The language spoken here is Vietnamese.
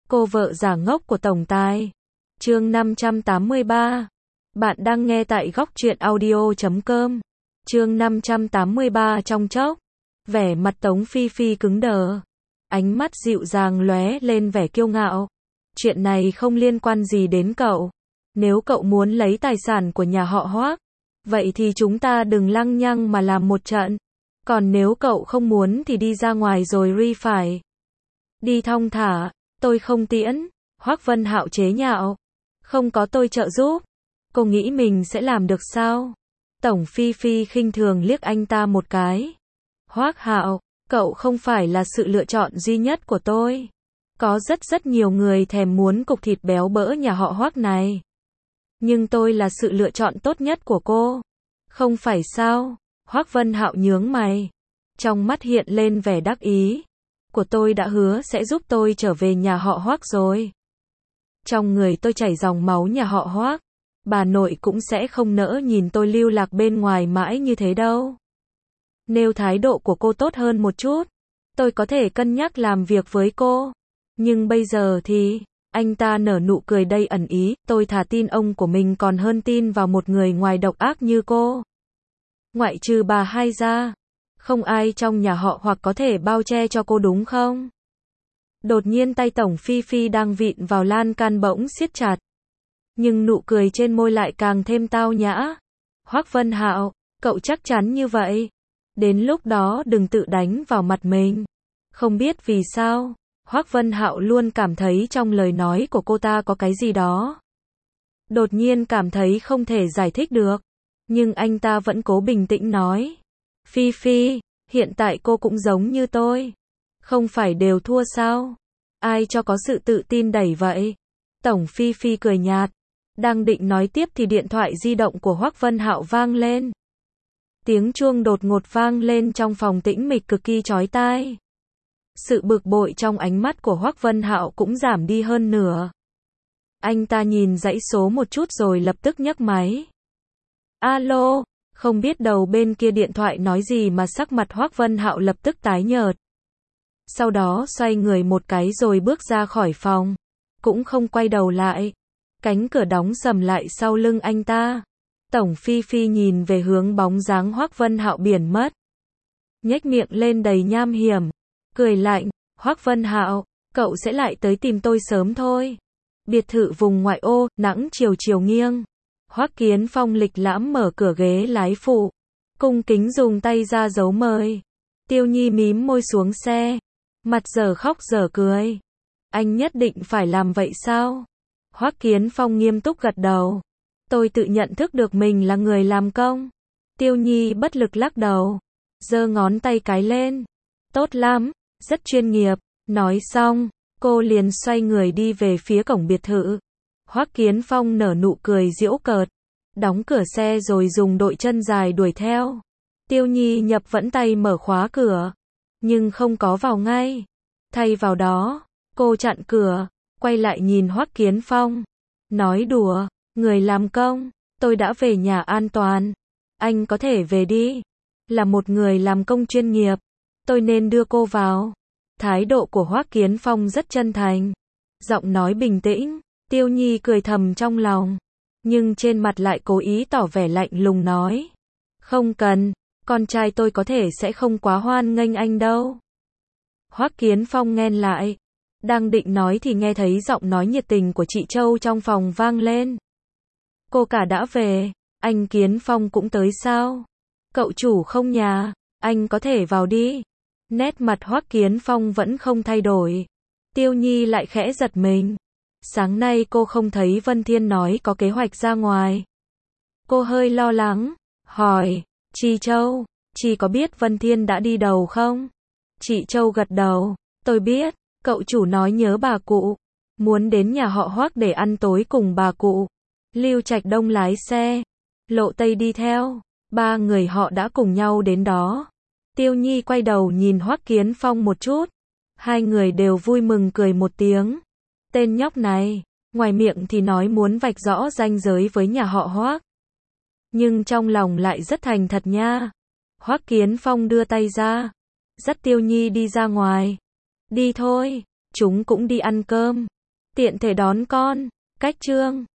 Cô vợ giả ngốc của tổng tài. Chương 583. Bạn đang nghe tại góc truyện audio.com. Chương 583 trong chốc. Vẻ mặt Tống Phi Phi cứng đờ. Ánh mắt dịu dàng lóe lên vẻ kiêu ngạo. Chuyện này không liên quan gì đến cậu. Nếu cậu muốn lấy tài sản của nhà họ Hoác, vậy thì chúng ta đừng lăng nhăng mà làm một trận. Còn nếu cậu không muốn thì đi ra ngoài rồi phải. Đi thong thả, tôi không tiễn. Hoác Vân Hạo chế nhạo. Không có tôi trợ giúp, cô nghĩ mình sẽ làm được sao? Tổng Phi Phi khinh thường liếc anh ta một cái. Hoác Hạo, cậu không phải là sự lựa chọn duy nhất của tôi. Có rất nhiều người thèm muốn cục thịt béo bỡ nhà họ Hoác này. Nhưng tôi là sự lựa chọn tốt nhất của cô. Không phải sao? Hoác Vân Hạo nhướng mày. Trong mắt hiện lên vẻ đắc ý. Của tôi đã hứa sẽ giúp tôi trở về nhà họ Hoác rồi. Trong người tôi chảy dòng máu nhà họ Hoác. Bà nội cũng sẽ không nỡ nhìn tôi lưu lạc bên ngoài mãi như thế đâu. Nếu thái độ của cô tốt hơn một chút, tôi có thể cân nhắc làm việc với cô. Nhưng bây giờ thì, anh ta nở nụ cười đầy ẩn ý, tôi thà tin ông của mình còn hơn tin vào một người ngoài độc ác như cô. Ngoại trừ bà hai ra, không ai trong nhà họ hoặc có thể bao che cho cô đúng không? Đột nhiên tay Tổng Phi Phi đang vịn vào lan can bỗng siết chặt. Nhưng nụ cười trên môi lại càng thêm tao nhã. Hoác Vân Hạo, cậu chắc chắn như vậy. Đến lúc đó đừng tự đánh vào mặt mình. Không biết vì sao, Hoác Vân Hạo luôn cảm thấy trong lời nói của cô ta có cái gì đó. Đột nhiên cảm thấy không thể giải thích được. Nhưng anh ta vẫn cố bình tĩnh nói. Phi Phi, hiện tại cô cũng giống như tôi. Không phải đều thua sao? Ai cho có sự tự tin đẩy vậy? Tổng Phi Phi cười nhạt. Đang định nói tiếp thì điện thoại di động của Hoác Vân Hạo vang lên. Tiếng chuông đột ngột vang lên trong phòng tĩnh mịch cực kỳ chói tai. Sự bực bội trong ánh mắt của Hoác Vân Hạo cũng giảm đi hơn nửa. Anh ta nhìn dãy số một chút rồi lập tức nhấc máy. Alo, không biết đầu bên kia điện thoại nói gì mà sắc mặt Hoác Vân Hạo lập tức tái nhợt. Sau đó xoay người một cái rồi bước ra khỏi phòng. Cũng không quay đầu lại. Cánh cửa đóng sầm lại sau lưng anh ta. Tổng Phi Phi nhìn về hướng bóng dáng Hoác Vân Hạo biển mất. Nhếch miệng lên đầy nham hiểm. Cười lạnh, Hoác Vân Hạo, cậu sẽ lại tới tìm tôi sớm thôi. Biệt thự vùng ngoại ô, nắng chiều nghiêng. Hoác Kiến Phong lịch lãm mở cửa ghế lái phụ. Cung kính dùng tay ra dấu mời. Tiêu Nhi mím môi xuống xe. Mặt giờ khóc giờ cười. Anh nhất định phải làm vậy sao? Hoác Kiến Phong nghiêm túc gật đầu. Tôi tự nhận thức được mình là người làm công. Tiêu Nhi bất lực lắc đầu. Giơ ngón tay cái lên. Tốt lắm, rất chuyên nghiệp. Nói xong, cô liền xoay người đi về phía cổng biệt thự. Hoác Kiến Phong nở nụ cười giễu cợt. Đóng cửa xe rồi dùng đội chân dài đuổi theo. Tiêu Nhi nhập vẫn tay mở khóa cửa. Nhưng không có vào ngay. Thay vào đó, cô chặn cửa, quay lại nhìn Hoác Kiến Phong. Nói đùa, người làm công, tôi đã về nhà an toàn. Anh có thể về đi. Là một người làm công chuyên nghiệp, tôi nên đưa cô vào. Thái độ của Hoác Kiến Phong rất chân thành. Giọng nói bình tĩnh, Tiêu Nhi cười thầm trong lòng. Nhưng trên mặt lại cố ý tỏ vẻ lạnh lùng nói. Không cần, con trai tôi có thể sẽ không quá hoan nghênh anh đâu. Hoác Kiến Phong nghe lại. Đang định nói thì nghe thấy giọng nói nhiệt tình của chị Châu trong phòng vang lên. Cô cả đã về, anh Kiến Phong cũng tới sao? Cậu chủ không nhà, anh có thể vào đi. Nét mặt Hoác Kiến Phong vẫn không thay đổi. Tiêu Nhi lại khẽ giật mình. Sáng nay cô không thấy Vân Thiên nói có kế hoạch ra ngoài. Cô hơi lo lắng, hỏi, chị Châu, chị có biết Vân Thiên đã đi đâu không? Chị Châu gật đầu, tôi biết, cậu chủ nói nhớ bà cụ, muốn đến nhà họ Hoác để ăn tối cùng bà cụ. Lưu Trạch Đông lái xe, Lộ Tây đi theo, ba người họ đã cùng nhau đến đó. Tiêu Nhi quay đầu nhìn Hoác Kiến Phong một chút, hai người đều vui mừng cười một tiếng. Tên nhóc này, ngoài miệng thì nói muốn vạch rõ ranh giới với nhà họ Hoác. Nhưng trong lòng lại rất thành thật nha. Hoác Kiến Phong đưa tay ra, dắt Tiêu Nhi đi ra ngoài. Đi thôi, chúng cũng đi ăn cơm. tiện thể đón con. Cách chương